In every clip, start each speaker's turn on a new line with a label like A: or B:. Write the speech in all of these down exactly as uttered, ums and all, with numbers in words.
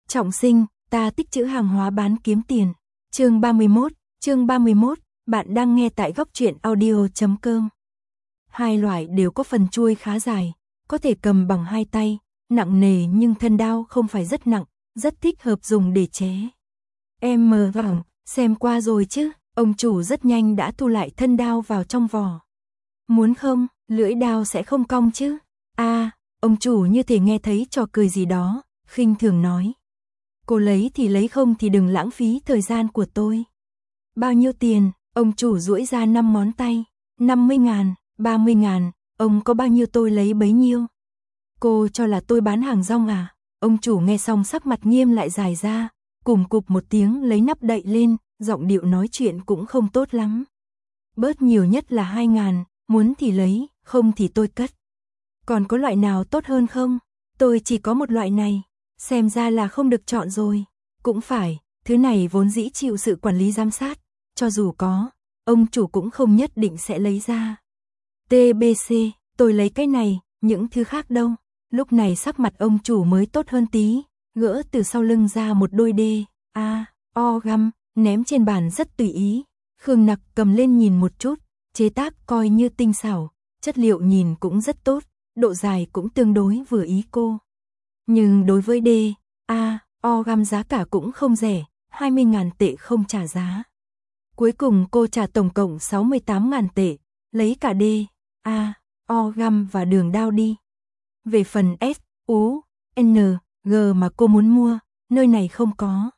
A: Trọng sinh, ta tích trữ hàng hóa bán kiếm tiền. Chương ba mươi mốt, chương ba mươi mốt, bạn đang nghe tại góc truyện audio chấm com. Hai loại đều có phần chuôi khá dài, có thể cầm bằng hai tay, nặng nề nhưng thân đao không phải rất nặng, rất thích hợp dùng để chế. Em mờ vẳng, xem qua rồi chứ, ông chủ rất nhanh đã thu lại thân đao vào trong vỏ. Muốn không, lưỡi đao sẽ không cong chứ. A, à, ông chủ như thể nghe thấy trò cười gì đó, khinh thường nói. Cô lấy thì lấy không thì đừng lãng phí thời gian của tôi. Bao nhiêu tiền? Ông chủ duỗi ra năm ngón tay. năm mươi ngàn, ba mươi ngàn, ông có bao nhiêu tôi lấy bấy nhiêu. Cô cho là tôi bán hàng rong à? Ông chủ nghe xong sắc mặt nghiêm lại dài ra, cùng cụp một tiếng lấy nắp đậy lên, giọng điệu nói chuyện cũng không tốt lắm. Bớt nhiều nhất là hai ngàn, muốn thì lấy, không thì tôi cất. Còn có loại nào tốt hơn không? Tôi chỉ có một loại này, xem ra là không được chọn rồi. Cũng phải, thứ này vốn dĩ chịu sự quản lý giám sát, cho dù có, ông chủ cũng không nhất định sẽ lấy ra. tê bê xê, tôi lấy cái này, những thứ khác đâu. Lúc này sắc mặt ông chủ mới tốt hơn tí, gỡ từ sau lưng ra một đôi đê, a, o găm, ném trên bàn rất tùy ý. Khương Nặc cầm lên nhìn một chút, chế tác coi như tinh xảo, chất liệu nhìn cũng rất tốt, độ dài cũng tương đối vừa ý cô. Nhưng đối với đê, a, o găm giá cả cũng không rẻ, hai mươi ngàn tệ không trả giá. Cuối cùng cô trả tổng cộng sáu mươi tám ngàn tệ, lấy cả đê, a, o găm và đường đao đi. Về phần S, U, N, G mà cô muốn mua, nơi này không có.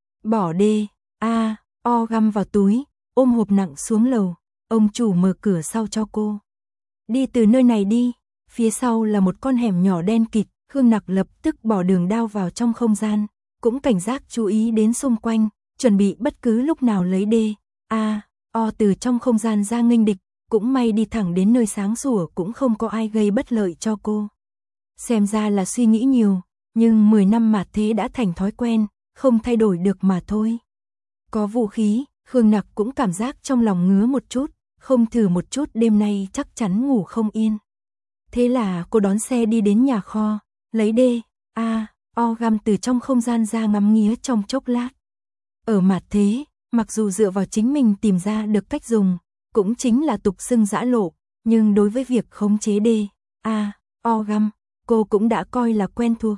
A: Bỏ đê, a, o găm vào túi, ôm hộp nặng xuống lầu, ông chủ mở cửa sau cho cô. Đi từ nơi này đi, phía sau là một con hẻm nhỏ đen kịt, Khương Nặc lập tức bỏ đường đao vào trong không gian, cũng cảnh giác chú ý đến xung quanh, chuẩn bị bất cứ lúc nào lấy đê, a, o từ trong không gian ra nghênh địch, cũng may đi thẳng đến nơi sáng sủa cũng không có ai gây bất lợi cho cô. Xem ra là suy nghĩ nhiều, nhưng mười năm mà thế đã thành thói quen, không thay đổi được mà thôi. Có vũ khí, Khương Nặc cũng cảm giác trong lòng ngứa một chút, không thử một chút đêm nay chắc chắn ngủ không yên. Thế là cô đón xe đi đến nhà kho, lấy đê, a, o găm từ trong không gian ra ngắm nghía trong chốc lát. Ở mặt thế, mặc dù dựa vào chính mình tìm ra được cách dùng, cũng chính là tục xưng giã lộ, nhưng đối với việc khống chế đê, a, o găm, cô cũng đã coi là quen thuộc.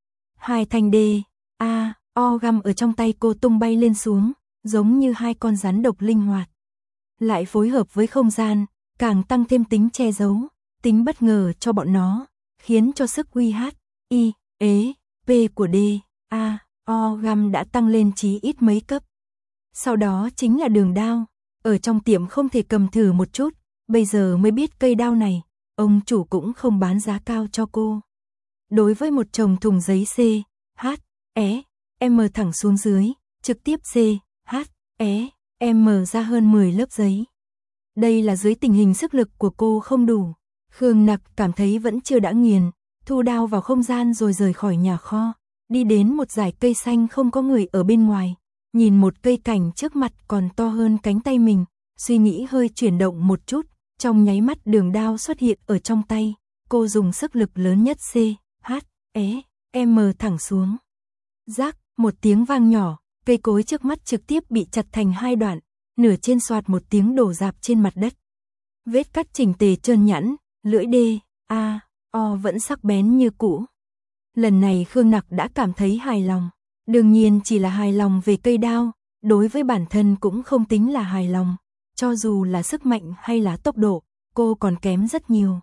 A: Hai thanh đê, a, o găm ở trong tay cô tung bay lên xuống, giống như hai con rắn độc linh hoạt. Lại phối hợp với không gian, càng tăng thêm tính che giấu, tính bất ngờ cho bọn nó, khiến cho sức uy hát, i, ế, p của đê, a, o găm đã tăng lên chí ít mấy cấp. Sau đó chính là đường đao, ở trong tiệm không thể cầm thử một chút, bây giờ mới biết cây đao này, ông chủ cũng không bán giá cao cho cô. Đối với một chồng thùng giấy C, H, E, M thẳng xuống dưới, trực tiếp C, H, E, M ra hơn mười lớp giấy. Đây là dưới tình hình sức lực của cô không đủ. Khương Nặc cảm thấy vẫn chưa đã nghiền, thu đao vào không gian rồi rời khỏi nhà kho, đi đến một dải cây xanh không có người ở bên ngoài, nhìn một cây cảnh trước mặt còn to hơn cánh tay mình, suy nghĩ hơi chuyển động một chút, trong nháy mắt đường đao xuất hiện ở trong tay, cô dùng sức lực lớn nhất C, H, E, M thẳng xuống. Rác, một tiếng vang nhỏ, cây cối trước mắt trực tiếp bị chặt thành hai đoạn, nửa trên xoạt một tiếng đổ rạp trên mặt đất. Vết cắt chỉnh tề trơn nhẵn, lưỡi đê, a, o vẫn sắc bén như cũ. Lần này Khương Nặc đã cảm thấy hài lòng. Đương nhiên chỉ là hài lòng về cây đao, đối với bản thân cũng không tính là hài lòng. Cho dù là sức mạnh hay là tốc độ, cô còn kém rất nhiều.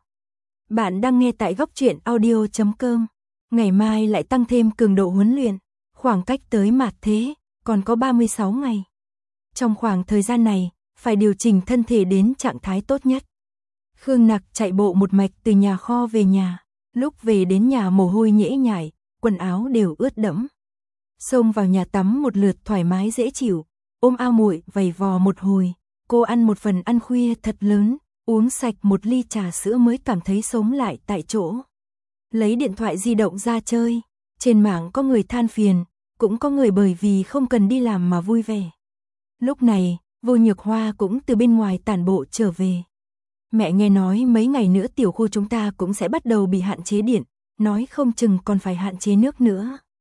A: Bạn đang nghe tại góc truyện audio chấm com. Ngày mai lại tăng thêm cường độ huấn luyện, khoảng cách tới mạt thế, còn có ba mươi sáu ngày. Trong khoảng thời gian này, phải điều chỉnh thân thể đến trạng thái tốt nhất. Khương Nặc chạy bộ một mạch từ nhà kho về nhà, lúc về đến nhà mồ hôi nhễ nhại, quần áo đều ướt đẫm. Xông vào nhà tắm một lượt thoải mái dễ chịu, ôm ao muội vầy vò một hồi, cô ăn một phần ăn khuya thật lớn, uống sạch một ly trà sữa mới cảm thấy sống lại tại chỗ. Lấy điện thoại di động ra chơi, trên mạng có người than phiền, cũng có người bởi vì không cần đi làm mà vui vẻ. Lúc này, Vô Nhược Hoa cũng từ bên ngoài tản bộ trở về. Mẹ nghe nói mấy ngày nữa tiểu khu chúng ta cũng sẽ bắt đầu bị hạn chế điện, nói không chừng còn phải hạn chế nước nữa.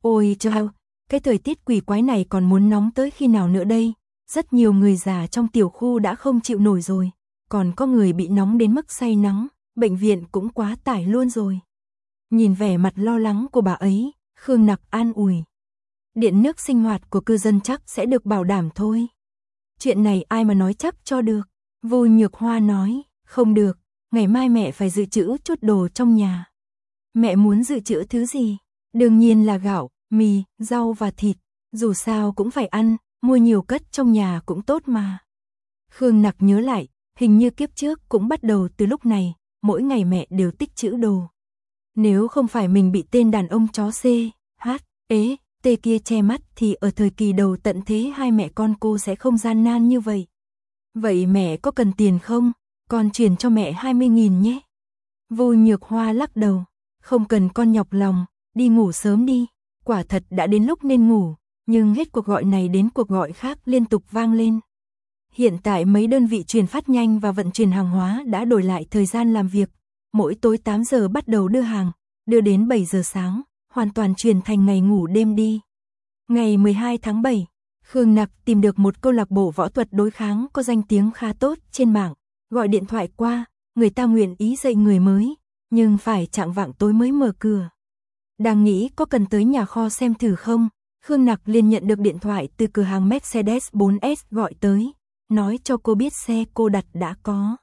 A: Ôi chao, cái thời tiết quỷ quái này còn muốn nóng tới khi nào nữa đây? Rất nhiều người già trong tiểu khu đã không chịu nổi rồi, còn có người bị nóng đến mức say nắng, bệnh viện cũng quá tải luôn rồi. Nhìn vẻ mặt lo lắng của bà ấy, Khương Nặc an ủi. Điện nước sinh hoạt của cư dân chắc sẽ được bảo đảm thôi. Chuyện này ai mà nói chắc cho được. Vô Nhược Hoa nói, không được, ngày mai mẹ phải dự trữ chút đồ trong nhà. Mẹ muốn dự trữ thứ gì? Đương nhiên là gạo, mì, rau và thịt, dù sao cũng phải ăn, mua nhiều cất trong nhà cũng tốt mà. Khương Nặc nhớ lại, hình như kiếp trước cũng bắt đầu từ lúc này, mỗi ngày mẹ đều tích trữ đồ. Nếu không phải mình bị tên đàn ông chó C, H, ế, T kia che mắt thì ở thời kỳ đầu tận thế hai mẹ con cô sẽ không gian nan như vậy. Vậy mẹ có cần tiền không? Con chuyển cho mẹ hai mươi nghìn nhé. Vô Nhược Hoa lắc đầu, không cần con nhọc lòng, đi ngủ sớm đi. Quả thật đã đến lúc nên ngủ, nhưng hết cuộc gọi này đến cuộc gọi khác liên tục vang lên. Hiện tại mấy đơn vị truyền phát nhanh và vận chuyển hàng hóa đã đổi lại thời gian làm việc. Mỗi tối tám giờ bắt đầu đưa hàng, đưa đến bảy giờ sáng, hoàn toàn chuyển thành ngày ngủ đêm đi. Ngày mười hai tháng bảy, Khương Nặc tìm được một câu lạc bộ võ thuật đối kháng có danh tiếng khá tốt trên mạng, gọi điện thoại qua, người ta nguyện ý dạy người mới, nhưng phải chạng vạng tối mới mở cửa. Đang nghĩ có cần tới nhà kho xem thử không, Khương Nặc liền nhận được điện thoại từ cửa hàng Mercedes bốn S gọi tới, nói cho cô biết xe cô đặt đã có.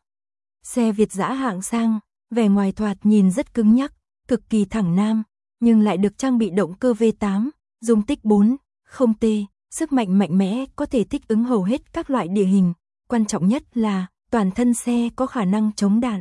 A: Xe Việt dã hạng sang, vẻ ngoài thoạt nhìn rất cứng nhắc, cực kỳ thẳng nam, nhưng lại được trang bị động cơ V tám, dung tích bốn, không T, sức mạnh mạnh mẽ có thể thích ứng hầu hết các loại địa hình, quan trọng nhất là toàn thân xe có khả năng chống đạn.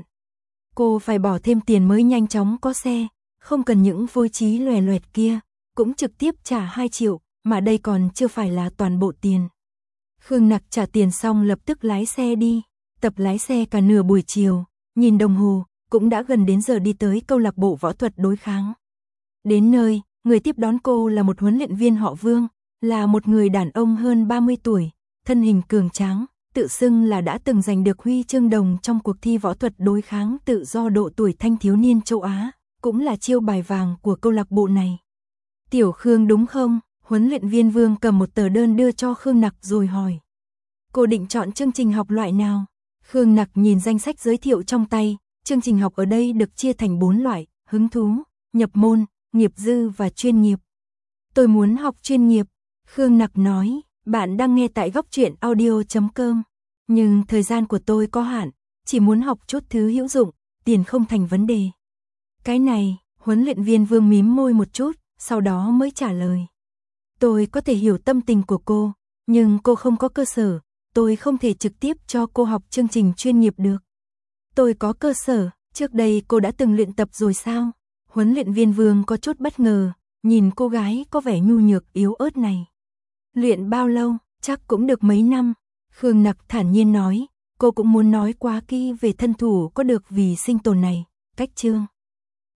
A: Cô phải bỏ thêm tiền mới nhanh chóng có xe, không cần những phối trí loè loẹt kia, cũng trực tiếp trả hai triệu, mà đây còn chưa phải là toàn bộ tiền. Khương Nặc trả tiền xong lập tức lái xe đi, tập lái xe cả nửa buổi chiều, nhìn đồng hồ, cũng đã gần đến giờ đi tới câu lạc bộ võ thuật đối kháng. Đến nơi, người tiếp đón cô là một huấn luyện viên họ Vương, là một người đàn ông hơn ba mươi tuổi, thân hình cường tráng, tự xưng là đã từng giành được huy chương đồng trong cuộc thi võ thuật đối kháng tự do độ tuổi thanh thiếu niên châu Á, cũng là chiêu bài vàng của câu lạc bộ này. Tiểu Khương đúng không? Huấn luyện viên Vương cầm một tờ đơn đưa cho Khương Nặc rồi hỏi. Cô định chọn chương trình học loại nào? Khương Nặc nhìn danh sách giới thiệu trong tay, chương trình học ở đây được chia thành bốn loại, hứng thú, nhập môn, nghiệp dư và chuyên nghiệp. Tôi muốn học chuyên nghiệp, Khương Nặc nói, bạn đang nghe tại góc truyện audio chấm com. Nhưng thời gian của tôi có hạn, chỉ muốn học chút thứ hữu dụng, tiền không thành vấn đề. Cái này, huấn luyện viên Vương mím môi một chút, sau đó mới trả lời. Tôi có thể hiểu tâm tình của cô, nhưng cô không có cơ sở, tôi không thể trực tiếp cho cô học chương trình chuyên nghiệp được. Tôi có cơ sở, trước đây cô đã từng luyện tập rồi sao? Huấn luyện viên Vương có chút bất ngờ, nhìn cô gái có vẻ nhu nhược yếu ớt này. Luyện bao lâu? Chắc cũng được mấy năm. Khương Nặc thản nhiên nói, cô cũng muốn nói quá kỹ về thân thủ có được vì sinh tồn này, cách chương.